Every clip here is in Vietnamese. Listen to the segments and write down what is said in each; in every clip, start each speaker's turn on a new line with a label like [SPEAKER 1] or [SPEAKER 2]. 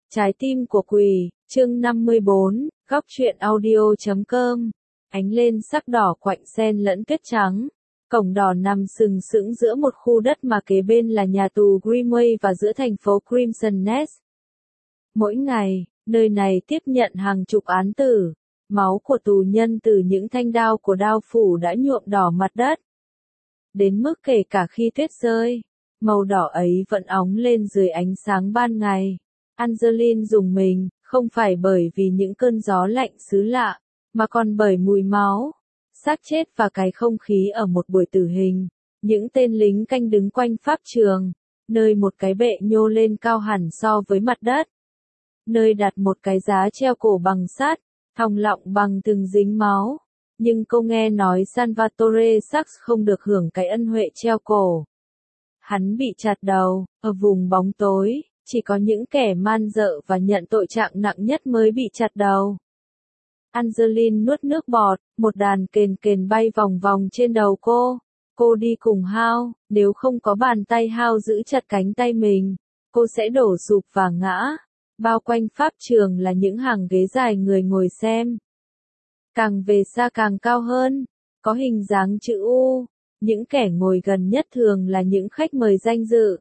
[SPEAKER 1] Trái tim của quỷ, chương 54, góc truyện audio.com. Ánh lên sắc đỏ quạnh xen lẫn tuyết trắng. Cổng đỏ nằm sừng sững giữa một khu đất mà kế bên là nhà tù Grimway và giữa thành phố Crimson Nest. Mỗi ngày, nơi này tiếp nhận hàng chục án tử. Máu của tù nhân từ những thanh đao của đao phủ đã nhuộm đỏ mặt đất. Đến mức kể cả khi tuyết rơi, màu đỏ ấy vẫn óng lên dưới ánh sáng ban ngày. Angeline rùng mình, không phải bởi vì những cơn gió lạnh xứ lạ, mà còn bởi mùi máu, xác chết và cái không khí ở một buổi tử hình. Những tên lính canh đứng quanh pháp trường, nơi một cái bệ nhô lên cao hẳn so với mặt đất. Nơi đặt một cái giá treo cổ bằng sắt, thòng lọng bằng từng dính máu. Nhưng cô nghe nói Salvatore Sachs không được hưởng cái ân huệ treo cổ. Hắn bị chặt đầu, ở vùng bóng tối. Chỉ có những kẻ man dợ và nhận tội trạng nặng nhất mới bị chặt đầu. Angeline nuốt nước bọt, một đàn kền kền bay vòng vòng trên đầu cô. Cô đi cùng Hao, nếu không có bàn tay Hao giữ chặt cánh tay mình, cô sẽ đổ sụp và ngã. Bao quanh pháp trường là những hàng ghế dài người ngồi xem. Càng về xa càng cao hơn, có hình dáng chữ U. Những kẻ ngồi gần nhất thường là những khách mời danh dự.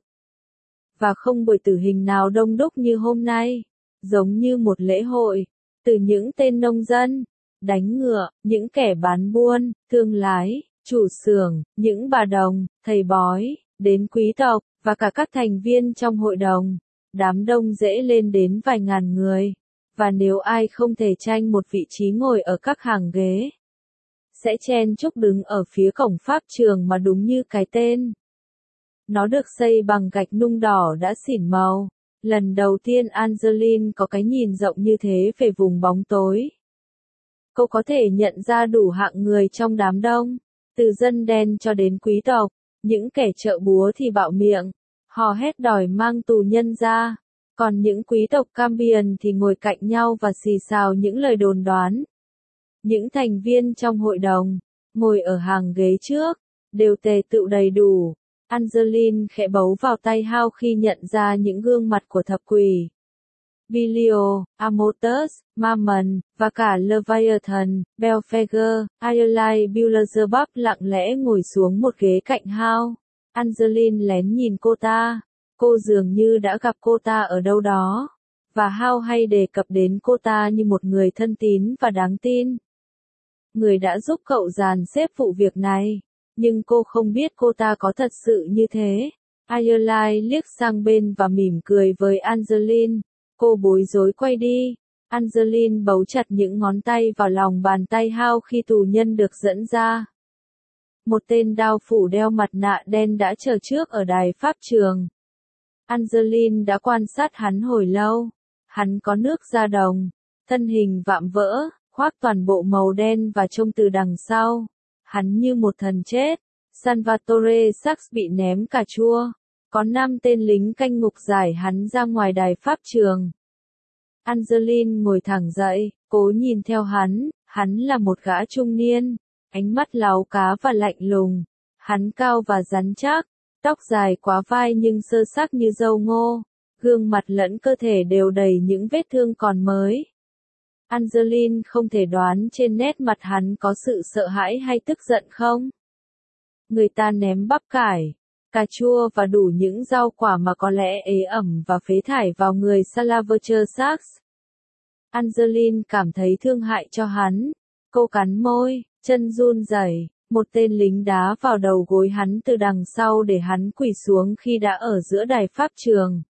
[SPEAKER 1] Và không buổi tử hình nào đông đúc như hôm nay, giống như một lễ hội, từ những tên nông dân, đánh ngựa, những kẻ bán buôn, thương lái, chủ xưởng, những bà đồng, thầy bói, đến quý tộc, và cả các thành viên trong hội đồng. Đám đông dễ lên đến vài ngàn người, và nếu ai không thể tranh một vị trí ngồi ở các hàng ghế, sẽ chen chúc đứng ở phía cổng pháp trường mà đúng như cái tên. Nó được xây bằng gạch nung đỏ đã xỉn màu. Lần đầu tiên Angeline có cái nhìn rộng như thế về vùng bóng tối. Cô có thể nhận ra đủ hạng người trong đám đông, từ dân đen cho đến quý tộc. Những kẻ chợ búa thì bạo miệng, hò hét đòi mang tù nhân ra. Còn những quý tộc Cambion thì ngồi cạnh nhau và xì xào những lời đồn đoán. Những thành viên trong hội đồng, ngồi ở hàng ghế trước, đều tề tựu đầy đủ. Angeline khẽ bấu vào tay Hao khi nhận ra những gương mặt của thập quỷ. Bilio, Amotus, Mammon, và cả Leviathan, Belphegor, Ireland Beelzebub lặng lẽ ngồi xuống một ghế cạnh Hao. Angeline lén nhìn cô ta. Cô dường như đã gặp cô ta ở đâu đó. Và Hao hay đề cập đến cô ta như một người thân tín và đáng tin. Người đã giúp cậu dàn xếp vụ việc này. Nhưng cô không biết cô ta có thật sự như thế. Ireland liếc sang bên và mỉm cười với Angeline. Cô bối rối quay đi. Angeline bấu chặt những ngón tay vào lòng bàn tay Hao khi tù nhân được dẫn ra. Một tên đao phủ đeo mặt nạ đen đã chờ trước ở đài pháp trường. Angeline đã quan sát hắn hồi lâu. Hắn có nước da đồng, thân hình vạm vỡ, khoác toàn bộ màu đen và trông từ đằng sau. Hắn như một thần chết. Salvatore Sachs bị ném cà chua. Có 5 tên lính canh ngục giải hắn ra ngoài đài pháp trường. Angeline ngồi thẳng dậy, cố nhìn theo hắn. Hắn là một gã trung niên, ánh mắt láu cá và lạnh lùng. Hắn cao và rắn chắc, tóc dài quá vai nhưng sơ sắc như dâu ngô. Gương mặt lẫn cơ thể đều đầy những vết thương còn mới. Angeline không thể đoán trên nét mặt hắn có sự sợ hãi hay tức giận không. Người ta ném bắp cải, cà chua và đủ những rau quả mà có lẽ ế ẩm và phế thải vào người Salvatore Sachs. Angeline cảm thấy thương hại cho hắn. Cô cắn môi, chân run rẩy. Một tên lính đá vào đầu gối hắn từ đằng sau để hắn quỳ xuống khi đã ở giữa đài pháp trường.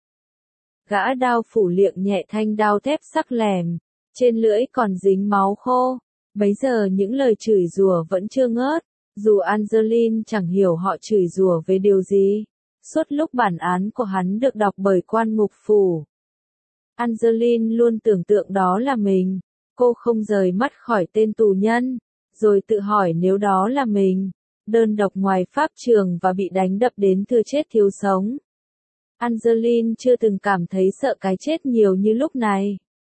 [SPEAKER 1] Gã đao phủ liệng nhẹ thanh đao thép sắc lẻm. Trên lưỡi còn dính máu khô. Bấy giờ những lời chửi rủa vẫn chưa ngớt. Dù Angeline chẳng hiểu họ chửi rủa về điều gì. Suốt lúc bản án của hắn được đọc bởi quan ngục phủ. Angeline luôn tưởng tượng đó là mình. Cô không rời mắt khỏi tên tù nhân. Rồi tự hỏi nếu đó là mình. Đơn độc ngoài pháp trường và bị đánh đập đến thừa chết thiếu sống. Angeline chưa từng cảm thấy sợ cái chết nhiều như lúc này.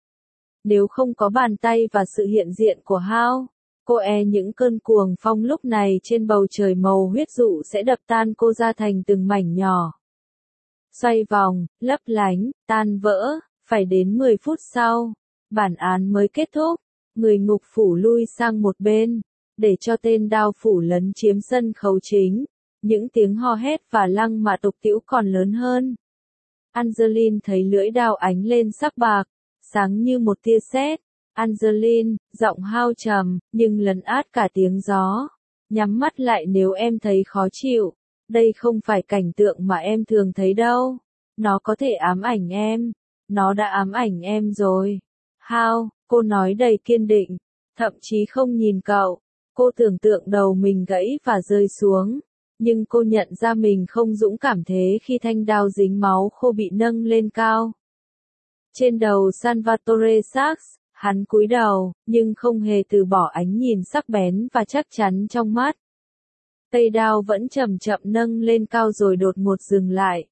[SPEAKER 1] Nếu không có bàn tay và sự hiện diện của Hao, cô những cơn cuồng phong lúc này trên bầu trời màu huyết dụ sẽ đập tan cô ra thành từng mảnh nhỏ. Xoay vòng, lấp lánh, tan vỡ, Phải đến 10 phút sau, bản án mới kết thúc, người ngục phủ lui sang một bên, để cho tên đao phủ lấn chiếm sân khấu chính. Những tiếng hò hét và lăng mạ tục tĩu còn lớn hơn. Angeline thấy lưỡi đao ánh lên sắc bạc, sáng như một tia sét. Angeline, giọng hao trầm, nhưng lấn át cả tiếng gió. Nhắm mắt lại nếu em thấy khó chịu. Đây không phải cảnh tượng mà em thường thấy đâu. Nó có thể ám ảnh em. Nó đã ám ảnh em rồi. Hao, cô nói đầy kiên định. Thậm chí không nhìn cậu. Cô tưởng tượng đầu mình gãy và rơi xuống. Nhưng cô nhận ra mình không dũng cảm thế khi thanh đao dính máu khô bị nâng lên cao. Trên đầu Salvatore Sachs, hắn cúi đầu, nhưng không hề từ bỏ ánh nhìn sắc bén và chắc chắn trong mắt. Cây đao vẫn chậm chậm nâng lên cao rồi đột ngột dừng lại.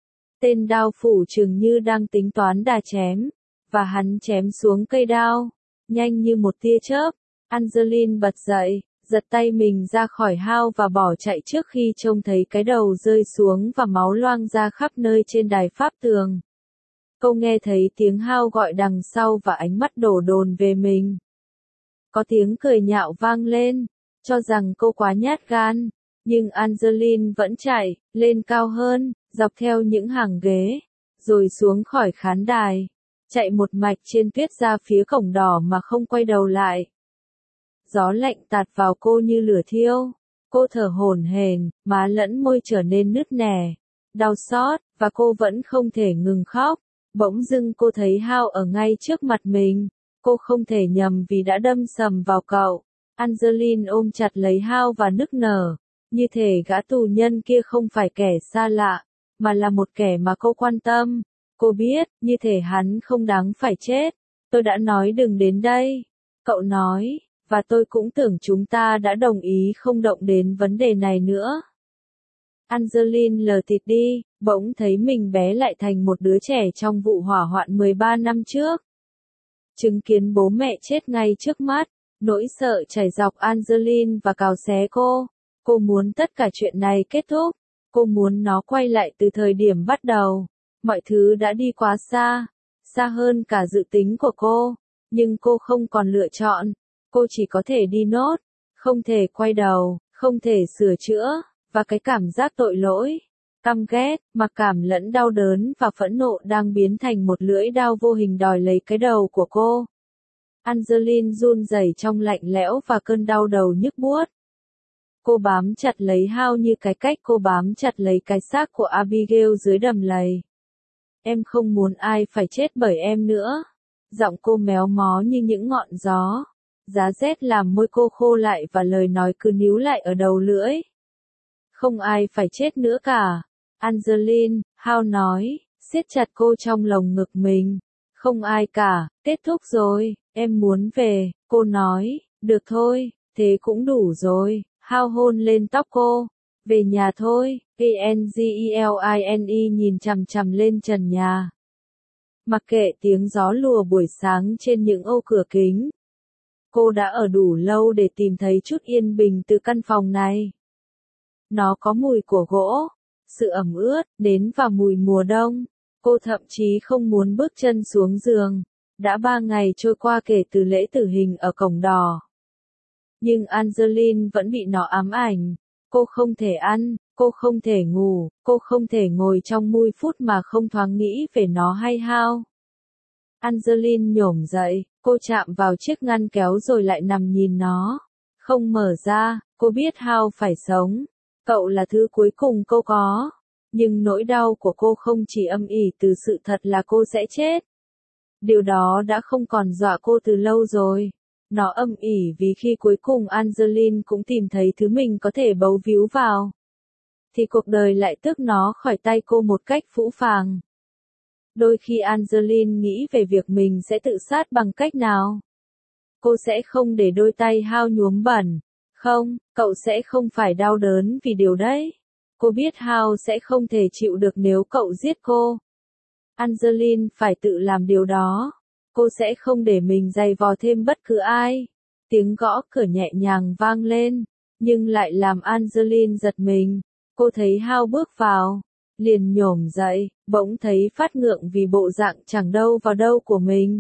[SPEAKER 1] Tên đao phủ chừng như đang tính toán đà chém, và hắn chém xuống cây đao, nhanh như một tia chớp. Angeline bật dậy, giật tay mình ra khỏi Hao và bỏ chạy trước khi trông thấy cái đầu rơi xuống và máu loang ra khắp nơi trên đài pháp tường. Cô nghe thấy tiếng Hao gọi đằng sau và ánh mắt đổ dồn về mình. Có tiếng cười nhạo vang lên, cho rằng cô quá nhát gan, nhưng Angeline vẫn chạy, lên cao hơn, dọc theo những hàng ghế, rồi xuống khỏi khán đài, chạy một mạch trên tuyết ra phía cổng đỏ mà không quay đầu lại. Gió lạnh tạt vào cô như lửa thiêu, cô thở hổn hển, má lẫn môi trở nên nứt nẻ, đau xót, và cô vẫn không thể ngừng khóc. Bỗng dưng cô thấy Hao ở ngay trước mặt mình, cô không thể nhầm vì đã đâm sầm vào cậu. Angeline ôm chặt lấy Hao và nức nở, như thể gã tù nhân kia không phải kẻ xa lạ, mà là một kẻ mà cô quan tâm. Cô biết, như thể hắn không đáng phải chết. Tôi đã nói đừng đến đây, cậu nói, và tôi cũng tưởng chúng ta đã đồng ý không động đến vấn đề này nữa. Angeline lờ thịt đi, bỗng thấy mình bé lại thành một đứa trẻ trong vụ hỏa hoạn 13 năm trước. Chứng kiến bố mẹ chết ngay trước mắt, nỗi sợ chảy dọc Angeline và cào xé cô. Cô muốn tất cả chuyện này kết thúc, cô muốn nó quay lại từ thời điểm bắt đầu. Mọi thứ đã đi quá xa, xa hơn cả dự tính của cô, nhưng cô không còn lựa chọn, cô chỉ có thể đi nốt, không thể quay đầu, không thể sửa chữa, và cái cảm giác tội lỗi, căm ghét, mặc cảm lẫn đau đớn và phẫn nộ đang biến thành một lưỡi dao vô hình đòi lấy cái đầu của cô. Angeline run rẩy trong lạnh lẽo và cơn đau đầu nhức buốt. Cô bám chặt lấy Hao như cái cách cô bám chặt lấy cái xác của Abigail dưới đầm lầy. Em không muốn ai phải chết bởi em nữa. Giọng cô méo mó như những ngọn gió. Giá rét làm môi cô khô lại và lời nói cứ níu lại ở đầu lưỡi. Không ai phải chết nữa cả. Angeline, Hao nói, siết chặt cô trong lồng ngực mình. Không ai cả, kết thúc rồi, em muốn về, cô nói, được thôi, thế cũng đủ rồi. Hao hôn lên tóc cô. Về nhà thôi, Angeline nhìn chằm chằm lên trần nhà. Mặc kệ tiếng gió lùa buổi sáng trên những ô cửa kính. Cô đã ở đủ lâu để tìm thấy chút yên bình từ căn phòng này. Nó có mùi của gỗ, sự ẩm ướt, nến và mùi mùa đông. Cô thậm chí không muốn bước chân xuống giường. Đã 3 ngày trôi qua kể từ lễ tử hình ở cổng đỏ. Nhưng Angeline vẫn bị nó ám ảnh. Cô không thể ăn, cô không thể ngủ, cô không thể ngồi trong mui phút mà không thoáng nghĩ về nó hay Hao. Angeline nhổm dậy, cô chạm vào chiếc ngăn kéo rồi lại nằm nhìn nó. Không mở ra, cô biết Hao phải sống. Cậu là thứ cuối cùng cô có. Nhưng nỗi đau của cô không chỉ âm ỉ từ sự thật là cô sẽ chết. Điều đó đã không còn dọa cô từ lâu rồi. Nó âm ỉ vì khi cuối cùng Angeline cũng tìm thấy thứ mình có thể bấu víu vào, thì cuộc đời lại tước nó khỏi tay cô một cách phũ phàng. Đôi khi Angeline nghĩ về việc mình sẽ tự sát bằng cách nào. Cô sẽ không để đôi tay Hao nhuốm bẩn. Không, cậu sẽ không phải đau đớn vì điều đấy. Cô biết Hao sẽ không thể chịu được nếu cậu giết cô. Angeline phải tự làm điều đó. Cô sẽ không để mình giày vò thêm bất cứ ai. Tiếng gõ cửa nhẹ nhàng vang lên, nhưng lại làm Angeline giật mình. Cô thấy Hao bước vào. liền nhổm dậy, bỗng thấy phát ngượng vì bộ dạng chẳng đâu vào đâu của mình.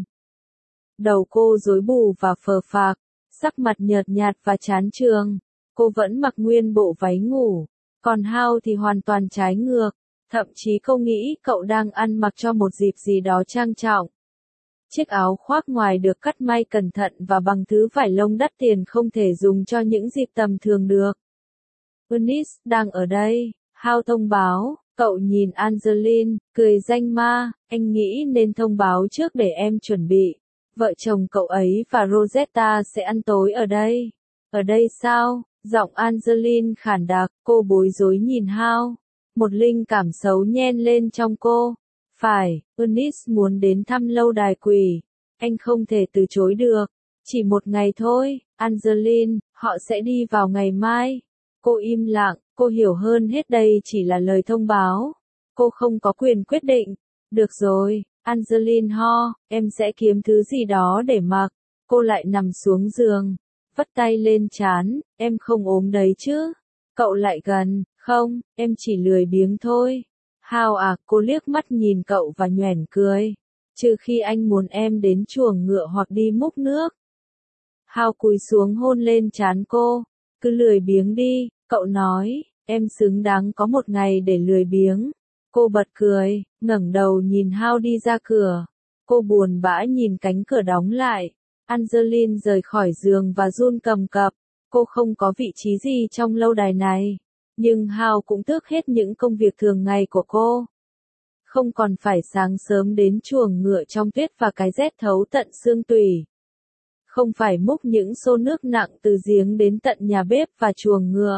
[SPEAKER 1] Đầu cô rối bù và phờ phạc, sắc mặt nhợt nhạt và chán chường. Cô vẫn mặc nguyên bộ váy ngủ, còn Hao thì hoàn toàn trái ngược. Thậm chí cô nghĩ cậu đang ăn mặc cho một dịp gì đó trang trọng. Chiếc áo khoác ngoài được cắt may cẩn thận và bằng thứ vải lông đắt tiền không thể dùng cho những dịp tầm thường được. Eunice đang ở đây, Hao thông báo. Cậu nhìn Angeline, cười danh ma, anh nghĩ nên thông báo trước để em chuẩn bị. Vợ chồng cậu ấy và Rosetta sẽ ăn tối ở đây. Ở đây sao? Giọng Angeline khản đặc, cô bối rối nhìn Hao. Một linh cảm xấu nhen lên trong cô. Phải, Eunice muốn đến thăm lâu đài quỷ. Anh không thể từ chối được. Chỉ một ngày thôi, Angeline, họ sẽ đi vào ngày mai. Cô im lặng, cô hiểu hơn hết đây chỉ là lời thông báo. Cô không có quyền quyết định. Được rồi, Angeline ho, em sẽ kiếm thứ gì đó để mặc. Cô lại nằm xuống giường, vắt tay lên trán, em không ốm đấy chứ? Cậu lại gần, không, em chỉ lười biếng thôi. Hao à, cô liếc mắt nhìn cậu và nhoẻn cười. Trừ khi anh muốn em đến chuồng ngựa hoặc đi múc nước. Hao cúi xuống hôn lên trán cô. Cứ lười biếng đi, cậu nói, em xứng đáng có một ngày để lười biếng. Cô bật cười, ngẩng đầu nhìn Hao đi ra cửa. Cô buồn bã nhìn cánh cửa đóng lại. Angeline rời khỏi giường và run cầm cập. Cô không có vị trí gì trong lâu đài này. Nhưng Hao cũng tước hết những công việc thường ngày của cô. Không còn phải sáng sớm đến chuồng ngựa trong tuyết và cái rét thấu tận xương tủy. Không phải múc những xô nước nặng từ giếng đến tận nhà bếp và chuồng ngựa.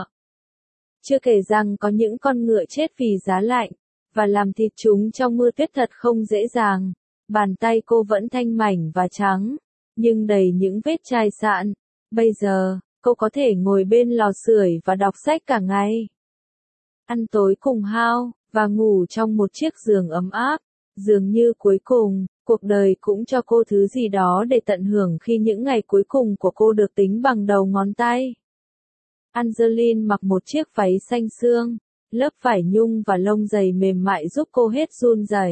[SPEAKER 1] Chưa kể rằng có những con ngựa chết vì giá lạnh, và làm thịt chúng trong mưa tuyết thật không dễ dàng. Bàn tay cô vẫn thanh mảnh và trắng, nhưng đầy những vết chai sạn. Bây giờ, cô có thể ngồi bên lò sưởi và đọc sách cả ngày. Ăn tối cùng Hao, và ngủ trong một chiếc giường ấm áp. Dường như cuối cùng, cuộc đời cũng cho cô thứ gì đó để tận hưởng khi những ngày cuối cùng của cô được tính bằng đầu ngón tay. Angeline mặc một chiếc váy xanh sương, lớp vải nhung và lông dày mềm mại giúp cô hết run rẩy.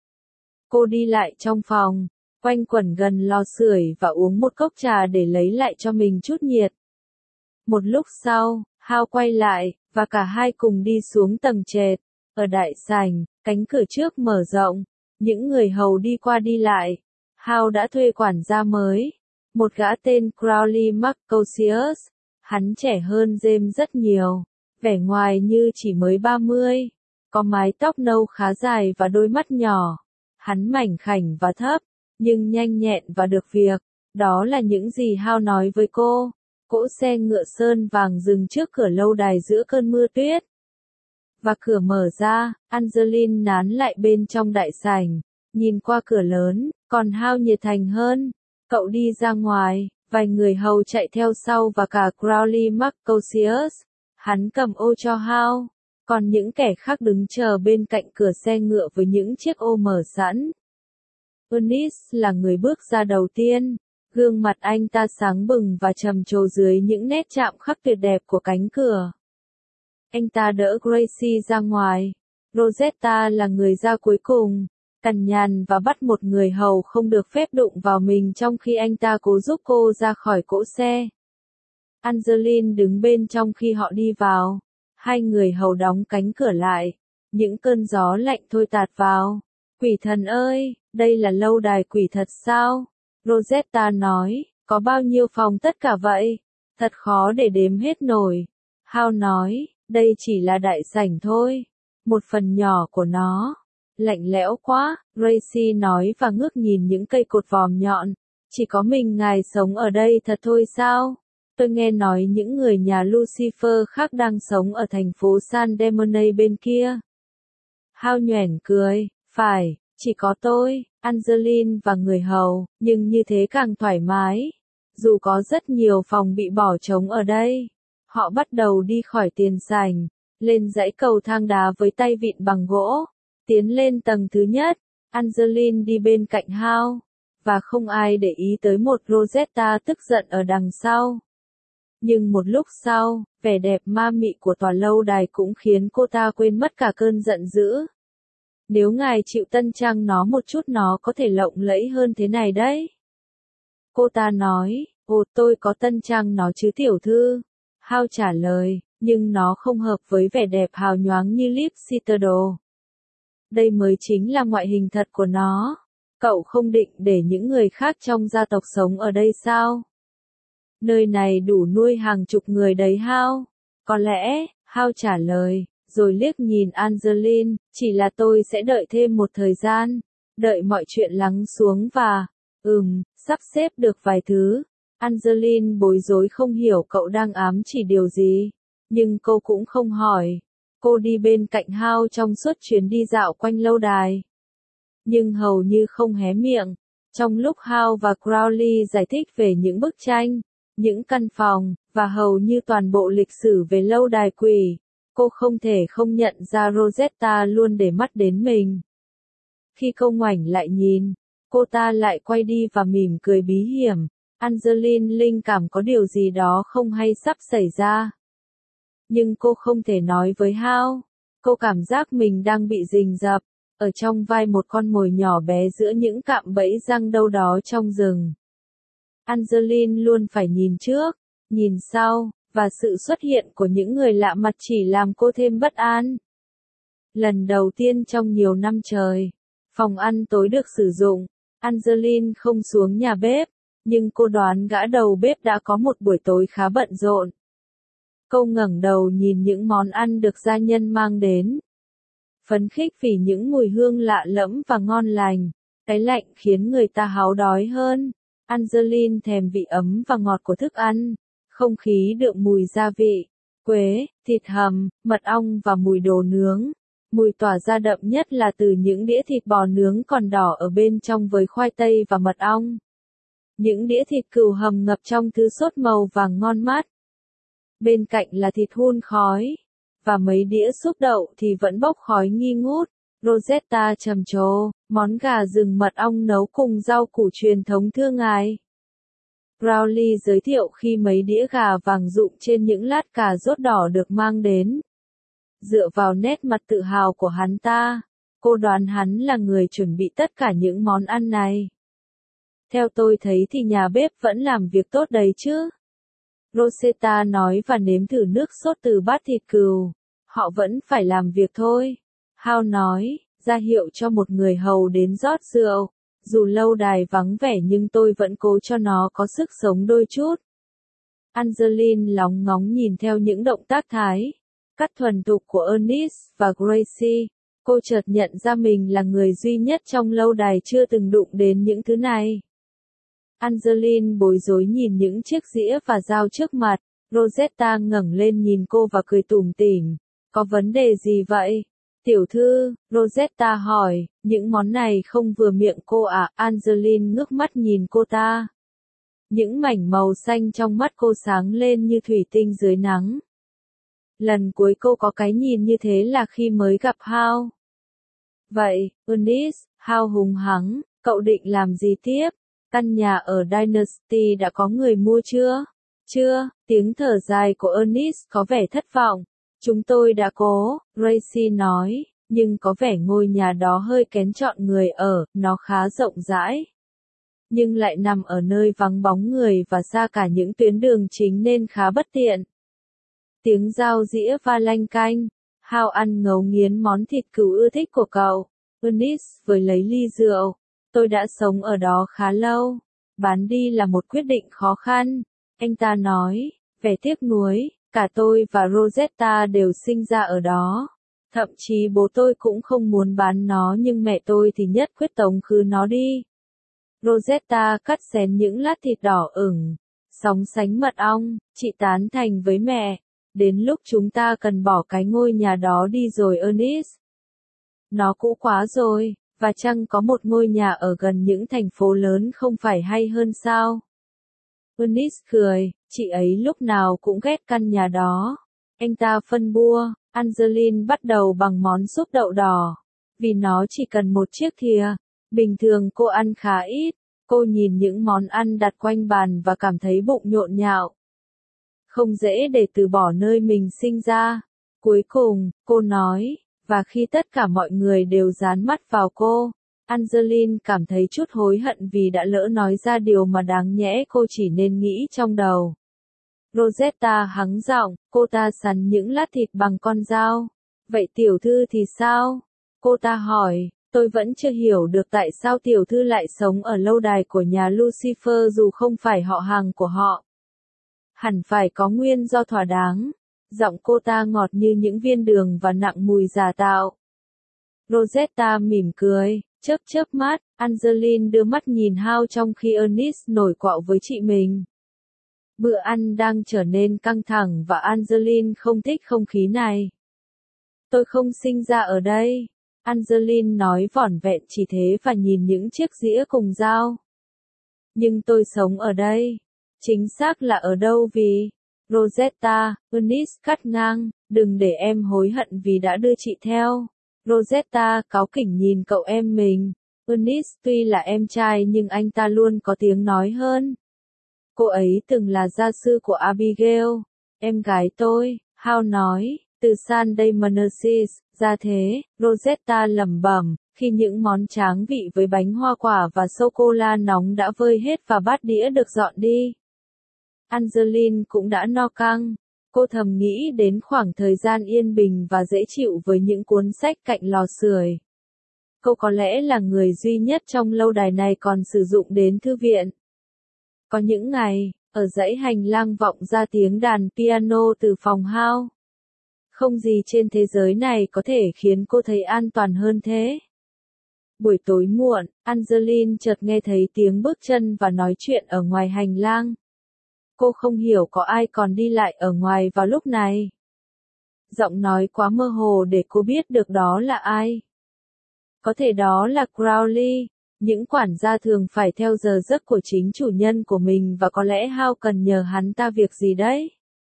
[SPEAKER 1] Cô đi lại trong phòng, quanh quẩn gần lò sưởi và uống một cốc trà để lấy lại cho mình chút nhiệt. Một lúc sau, Hao quay lại, và cả hai cùng đi xuống tầng trệt. Ở đại sảnh, cánh cửa trước mở rộng, những người hầu đi qua đi lại. Hao đã thuê quản gia mới, một gã tên Crowley Marcosius. Hắn trẻ hơn James rất nhiều, vẻ ngoài như chỉ mới 30, có mái tóc nâu khá dài và đôi mắt nhỏ. Hắn mảnh khảnh và thấp, nhưng nhanh nhẹn và được việc. Đó là những gì Hao nói với cô. Cỗ xe ngựa sơn vàng dừng trước cửa lâu đài giữa cơn mưa tuyết. Và cửa mở ra, Angeline nán lại bên trong đại sảnh, nhìn qua cửa lớn, còn Hao nhiệt thành hơn. Cậu đi ra ngoài, vài người hầu chạy theo sau và cả Crowley Marcosius. Hắn cầm ô cho Hao, còn những kẻ khác đứng chờ bên cạnh cửa xe ngựa với những chiếc ô mở sẵn. Eunice là người bước ra đầu tiên. Gương mặt anh ta sáng bừng và trầm trồ dưới những nét chạm khắc tuyệt đẹp của cánh cửa. Anh ta đỡ Gracie ra ngoài. Rosetta là người ra cuối cùng, cằn nhằn và bắt một người hầu không được phép đụng vào mình trong khi anh ta cố giúp cô ra khỏi cỗ xe. Angeline đứng bên trong khi họ đi vào. Hai người hầu đóng cánh cửa lại. Những cơn gió lạnh thôi tạt vào. Quỷ thần ơi, đây là lâu đài quỷ thật sao? Rosetta nói, có bao nhiêu phòng tất cả vậy? Thật khó để đếm hết nổi. Hao nói, đây chỉ là đại sảnh thôi. Một phần nhỏ của nó. Lạnh lẽo quá, Gracie nói và ngước nhìn những cây cột vòm nhọn. Chỉ có mình ngài sống ở đây thật thôi sao? Tôi nghe nói những người nhà Lucifer khác đang sống ở thành phố San Demone bên kia. Hao nhoẻn cười, phải, chỉ có tôi, Angeline và người hầu, nhưng như thế càng thoải mái. Dù có rất nhiều phòng bị bỏ trống ở đây. Họ bắt đầu đi khỏi tiền sảnh, lên dãy cầu thang đá với tay vịn bằng gỗ, tiến lên tầng thứ nhất. Angeline đi bên cạnh Hao, và không ai để ý tới một Rosetta tức giận ở đằng sau. Nhưng một lúc sau, vẻ đẹp ma mị của tòa lâu đài cũng khiến cô ta quên mất cả cơn giận dữ. Nếu ngài chịu tân trang nó một chút nó có thể lộng lẫy hơn thế này đấy. Cô ta nói, ồ tôi có tân trang nó chứ tiểu thư. Hao trả lời, nhưng nó không hợp với vẻ đẹp hào nhoáng như Lip Citadel. Đây mới chính là ngoại hình thật của nó. Cậu không định để những người khác trong gia tộc sống ở đây sao? Nơi này đủ nuôi hàng chục người đấy Hao. Có lẽ, Hao trả lời, rồi liếc nhìn Angeline, chỉ là tôi sẽ đợi thêm một thời gian, đợi mọi chuyện lắng xuống và, sắp xếp được vài thứ. Angeline bối rối không hiểu cậu đang ám chỉ điều gì, nhưng cô cũng không hỏi. Cô đi bên cạnh Hao trong suốt chuyến đi dạo quanh lâu đài, nhưng hầu như không hé miệng. Trong lúc Hao và Crowley giải thích về những bức tranh, những căn phòng, và hầu như toàn bộ lịch sử về lâu đài quỷ, cô không thể không nhận ra Rosetta luôn để mắt đến mình. Khi cô ngoảnh lại nhìn, cô ta lại quay đi và mỉm cười bí hiểm. Angeline linh cảm có điều gì đó không hay sắp xảy ra. Nhưng cô không thể nói với Hao. Cô cảm giác mình đang bị rình rập, ở trong vai một con mồi nhỏ bé giữa những cạm bẫy răng đâu đó trong rừng. Angeline luôn phải nhìn trước, nhìn sau, và sự xuất hiện của những người lạ mặt chỉ làm cô thêm bất an. Lần đầu tiên trong nhiều năm trời, phòng ăn tối được sử dụng, Angeline không xuống nhà bếp, nhưng cô đoán gã đầu bếp đã có một buổi tối khá bận rộn. Cô ngẩng đầu nhìn những món ăn được gia nhân mang đến. Phấn khích vì những mùi hương lạ lẫm và ngon lành, cái lạnh khiến người ta háo đói hơn. Angeline thèm vị ấm và ngọt của thức ăn, không khí đượm mùi gia vị, quế, thịt hầm, mật ong và mùi đồ nướng. Mùi tỏa ra đậm nhất là từ những đĩa thịt bò nướng còn đỏ ở bên trong với khoai tây và mật ong. Những đĩa thịt cừu hầm ngập trong thứ sốt màu vàng ngon mát. Bên cạnh là thịt hun khói, và mấy đĩa súp đậu thì vẫn bốc khói nghi ngút. Rosetta trầm trồ, món gà rừng mật ong nấu cùng rau củ truyền thống thưa ngài. Crowley giới thiệu khi mấy đĩa gà vàng rụng trên những lát cà rốt đỏ được mang đến. Dựa vào nét mặt tự hào của hắn ta, cô đoán hắn là người chuẩn bị tất cả những món ăn này. Theo tôi thấy thì nhà bếp vẫn làm việc tốt đấy chứ. Rosetta nói và nếm thử nước sốt từ bát thịt cừu. Họ vẫn phải làm việc thôi. Hao nói, ra hiệu cho một người hầu đến rót rượu. Dù lâu đài vắng vẻ nhưng tôi vẫn cố cho nó có sức sống đôi chút. Angeline lóng ngóng nhìn theo những động tác thái cắt thuần thục của Ernest và Gracie. Cô chợt nhận ra mình là người duy nhất trong lâu đài chưa từng đụng đến những thứ này. Angeline bối rối nhìn những chiếc dĩa và dao trước mặt. Rosetta ngẩng lên nhìn cô và cười tủm tỉm. Có vấn đề gì vậy? Tiểu thư, Rosetta hỏi, những món này không vừa miệng cô à? Angeline ngước mắt nhìn cô ta. Những mảnh màu xanh trong mắt cô sáng lên như thủy tinh dưới nắng. Lần cuối cô có cái nhìn như thế là khi mới gặp Hao. Vậy, Ernest, Hao hùng hắng, cậu định làm gì tiếp? Căn nhà ở Dynasty đã có người mua chưa? Chưa, tiếng thở dài của Ernest có vẻ thất vọng. Chúng tôi đã cố, Gracie nói, nhưng có vẻ ngôi nhà đó hơi kén chọn người ở, nó khá rộng rãi. Nhưng lại nằm ở nơi vắng bóng người và xa cả những tuyến đường chính nên khá bất tiện. Tiếng dao dĩa va lanh canh. Hao ăn ngấu nghiến món thịt cừu ưa thích của cậu. Ernest với lấy ly rượu. Tôi đã sống ở đó khá lâu. Bán đi là một quyết định khó khăn. Anh ta nói, vẻ tiếc nuối, cả tôi và Rosetta đều sinh ra ở đó. Thậm chí bố tôi cũng không muốn bán nó nhưng mẹ tôi thì nhất quyết tống khứ nó đi. Rosetta cắt xén những lát thịt đỏ ửng, sóng sánh mật ong, chị tán thành với mẹ. Đến lúc chúng ta cần bỏ cái ngôi nhà đó đi rồi Ernest. Nó cũ quá rồi, và chăng có một ngôi nhà ở gần những thành phố lớn không phải hay hơn sao? Ernest cười, chị ấy lúc nào cũng ghét căn nhà đó. Anh ta phân bua, Angeline bắt đầu bằng món súp đậu đỏ. Vì nó chỉ cần một chiếc thìa. Bình thường cô ăn khá ít. Cô nhìn những món ăn đặt quanh bàn và cảm thấy bụng nhộn nhạo. Không dễ để từ bỏ nơi mình sinh ra. Cuối cùng, cô nói, và khi tất cả mọi người đều dán mắt vào cô, Angeline cảm thấy chút hối hận vì đã lỡ nói ra điều mà đáng nhẽ cô chỉ nên nghĩ trong đầu. Rosetta hắng giọng, cô ta sắn những lát thịt bằng con dao. Vậy tiểu thư thì sao? Cô ta hỏi, tôi vẫn chưa hiểu được tại sao tiểu thư lại sống ở lâu đài của nhà Lucifer dù không phải họ hàng của họ. Hẳn phải có nguyên do thỏa đáng. Giọng cô ta ngọt như những viên đường và nặng mùi giả tạo. Rosetta mỉm cười, chớp mắt, Angeline đưa mắt nhìn Hao trong khi Ernest nổi quạo với chị mình. Bữa ăn đang trở nên căng thẳng và Angeline không thích không khí này. Tôi không sinh ra ở đây. Angeline nói vỏn vẹn chỉ thế và nhìn những chiếc dĩa cùng dao. Nhưng tôi sống ở đây. Chính xác là ở đâu vì... Rosetta, Ernest cắt ngang, đừng để em hối hận vì đã đưa chị theo. Rosetta cáu kỉnh nhìn cậu em mình. Ernest tuy là em trai nhưng anh ta luôn có tiếng nói hơn. Cô ấy từng là gia sư của Abigail, em gái tôi, Hal nói, từ San Daymonesis, ra thế, Rosetta lẩm bẩm, khi những món tráng vị với bánh hoa quả và sô-cô-la nóng đã vơi hết và bát đĩa được dọn đi. Angeline cũng đã no căng. Cô thầm nghĩ đến khoảng thời gian yên bình và dễ chịu với những cuốn sách cạnh lò sưởi. Cô có lẽ là người duy nhất trong lâu đài này còn sử dụng đến thư viện. Có những ngày, ở dãy hành lang vọng ra tiếng đàn piano từ phòng Hao. Không gì trên thế giới này có thể khiến cô thấy an toàn hơn thế. Buổi tối muộn, Angeline chợt nghe thấy tiếng bước chân và nói chuyện ở ngoài hành lang. Cô không hiểu có ai còn đi lại ở ngoài vào lúc này. Giọng nói quá mơ hồ để cô biết được đó là ai. Có thể đó là Crowley. Những quản gia thường phải theo giờ giấc của chính chủ nhân của mình và có lẽ Hao cần nhờ hắn ta việc gì đấy.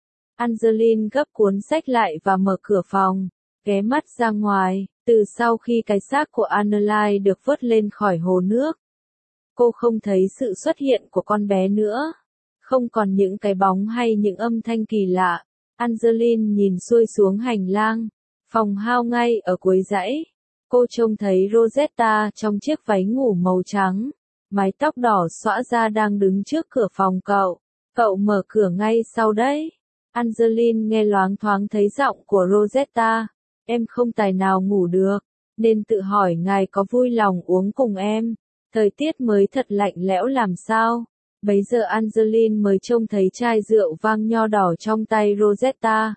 [SPEAKER 1] Angeline gấp cuốn sách lại và mở cửa phòng, ghé mắt ra ngoài, từ sau khi cái xác của Annelise được vớt lên khỏi hồ nước. Cô không thấy sự xuất hiện của con bé nữa. Không còn những cái bóng hay những âm thanh kỳ lạ. Angeline nhìn xuôi xuống hành lang. Phòng Hao ngay ở cuối dãy. Cô trông thấy Rosetta trong chiếc váy ngủ màu trắng. Mái tóc đỏ xõa ra đang đứng trước cửa phòng cậu. Cậu mở cửa ngay sau đấy. Angeline nghe loáng thoáng thấy giọng của Rosetta. Em không tài nào ngủ được. Nên tự hỏi ngài có vui lòng uống cùng em. Thời tiết mới thật lạnh lẽo làm sao. Bấy giờ Angeline mới trông thấy chai rượu vang nho đỏ trong tay Rosetta.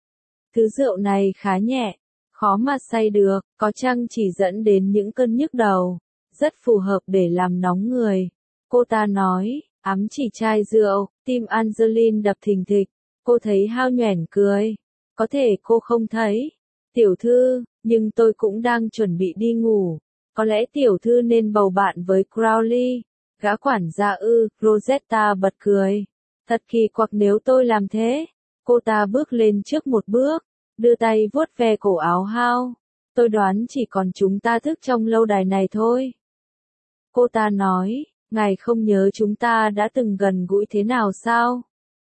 [SPEAKER 1] Thứ rượu này khá nhẹ, khó mà say được, có chăng chỉ dẫn đến những cơn nhức đầu, rất phù hợp để làm nóng người. Cô ta nói, ám chỉ chai rượu, tim Angeline đập thình thịch, cô thấy Hao nhoẻn cười. Có thể cô không thấy. Tiểu thư, nhưng tôi cũng đang chuẩn bị đi ngủ. Có lẽ tiểu thư nên bầu bạn với Crowley. Gã quản gia Rosetta bật cười. Thật kỳ quặc nếu tôi làm thế. Cô ta bước lên trước một bước, đưa tay vuốt ve cổ áo Hao. Tôi đoán chỉ còn chúng ta thức trong lâu đài này thôi. Cô ta nói, ngài không nhớ chúng ta đã từng gần gũi thế nào sao?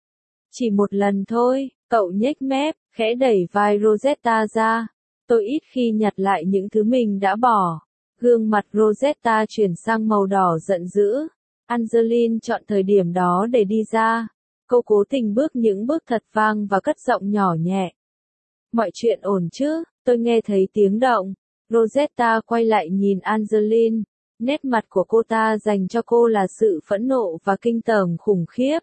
[SPEAKER 1] Chỉ một lần thôi, cậu nhếch mép, khẽ đẩy vai Rosetta ra. Tôi ít khi nhặt lại những thứ mình đã bỏ. Gương mặt Rosetta chuyển sang màu đỏ giận dữ. Angeline chọn thời điểm đó để đi ra. Cô cố tình bước những bước thật vang và cất giọng nhỏ nhẹ. Mọi chuyện ổn chứ, tôi nghe thấy tiếng động. Rosetta quay lại nhìn Angeline. Nét mặt của cô ta dành cho cô là sự phẫn nộ và kinh tởm khủng khiếp.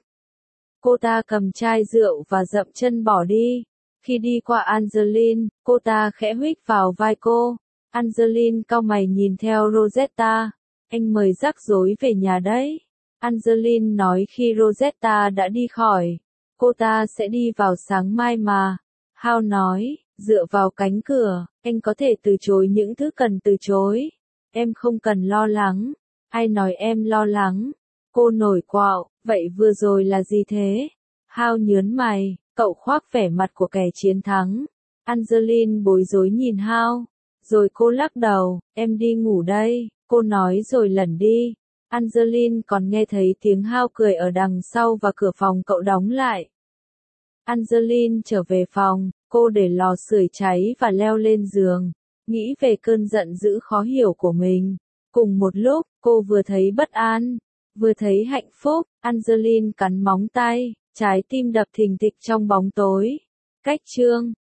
[SPEAKER 1] Cô ta cầm chai rượu và dậm chân bỏ đi. Khi đi qua Angeline, cô ta khẽ huých vào vai cô. Angeline cau mày nhìn theo Rosetta. Anh mời rắc rối về nhà đấy. Angeline nói khi Rosetta đã đi khỏi. Cô ta sẽ đi vào sáng mai mà. Hao nói, dựa vào cánh cửa, anh có thể từ chối những thứ cần từ chối. Em không cần lo lắng. Ai nói em lo lắng? Cô nổi quạo, vậy vừa rồi là gì thế? Hao nhớn mày, cậu khoác vẻ mặt của kẻ chiến thắng. Angeline bối rối nhìn Hao. Rồi cô lắc đầu, em đi ngủ đây, cô nói rồi lẩn đi. Angeline còn nghe thấy tiếng Hao cười ở đằng sau và cửa phòng cậu đóng lại. Angeline trở về phòng, cô để lò sưởi cháy và leo lên giường, nghĩ về cơn giận dữ khó hiểu của mình. Cùng một lúc, cô vừa thấy bất an, vừa thấy hạnh phúc. Angeline cắn móng tay, trái tim đập thình thịch trong bóng tối. Cách chương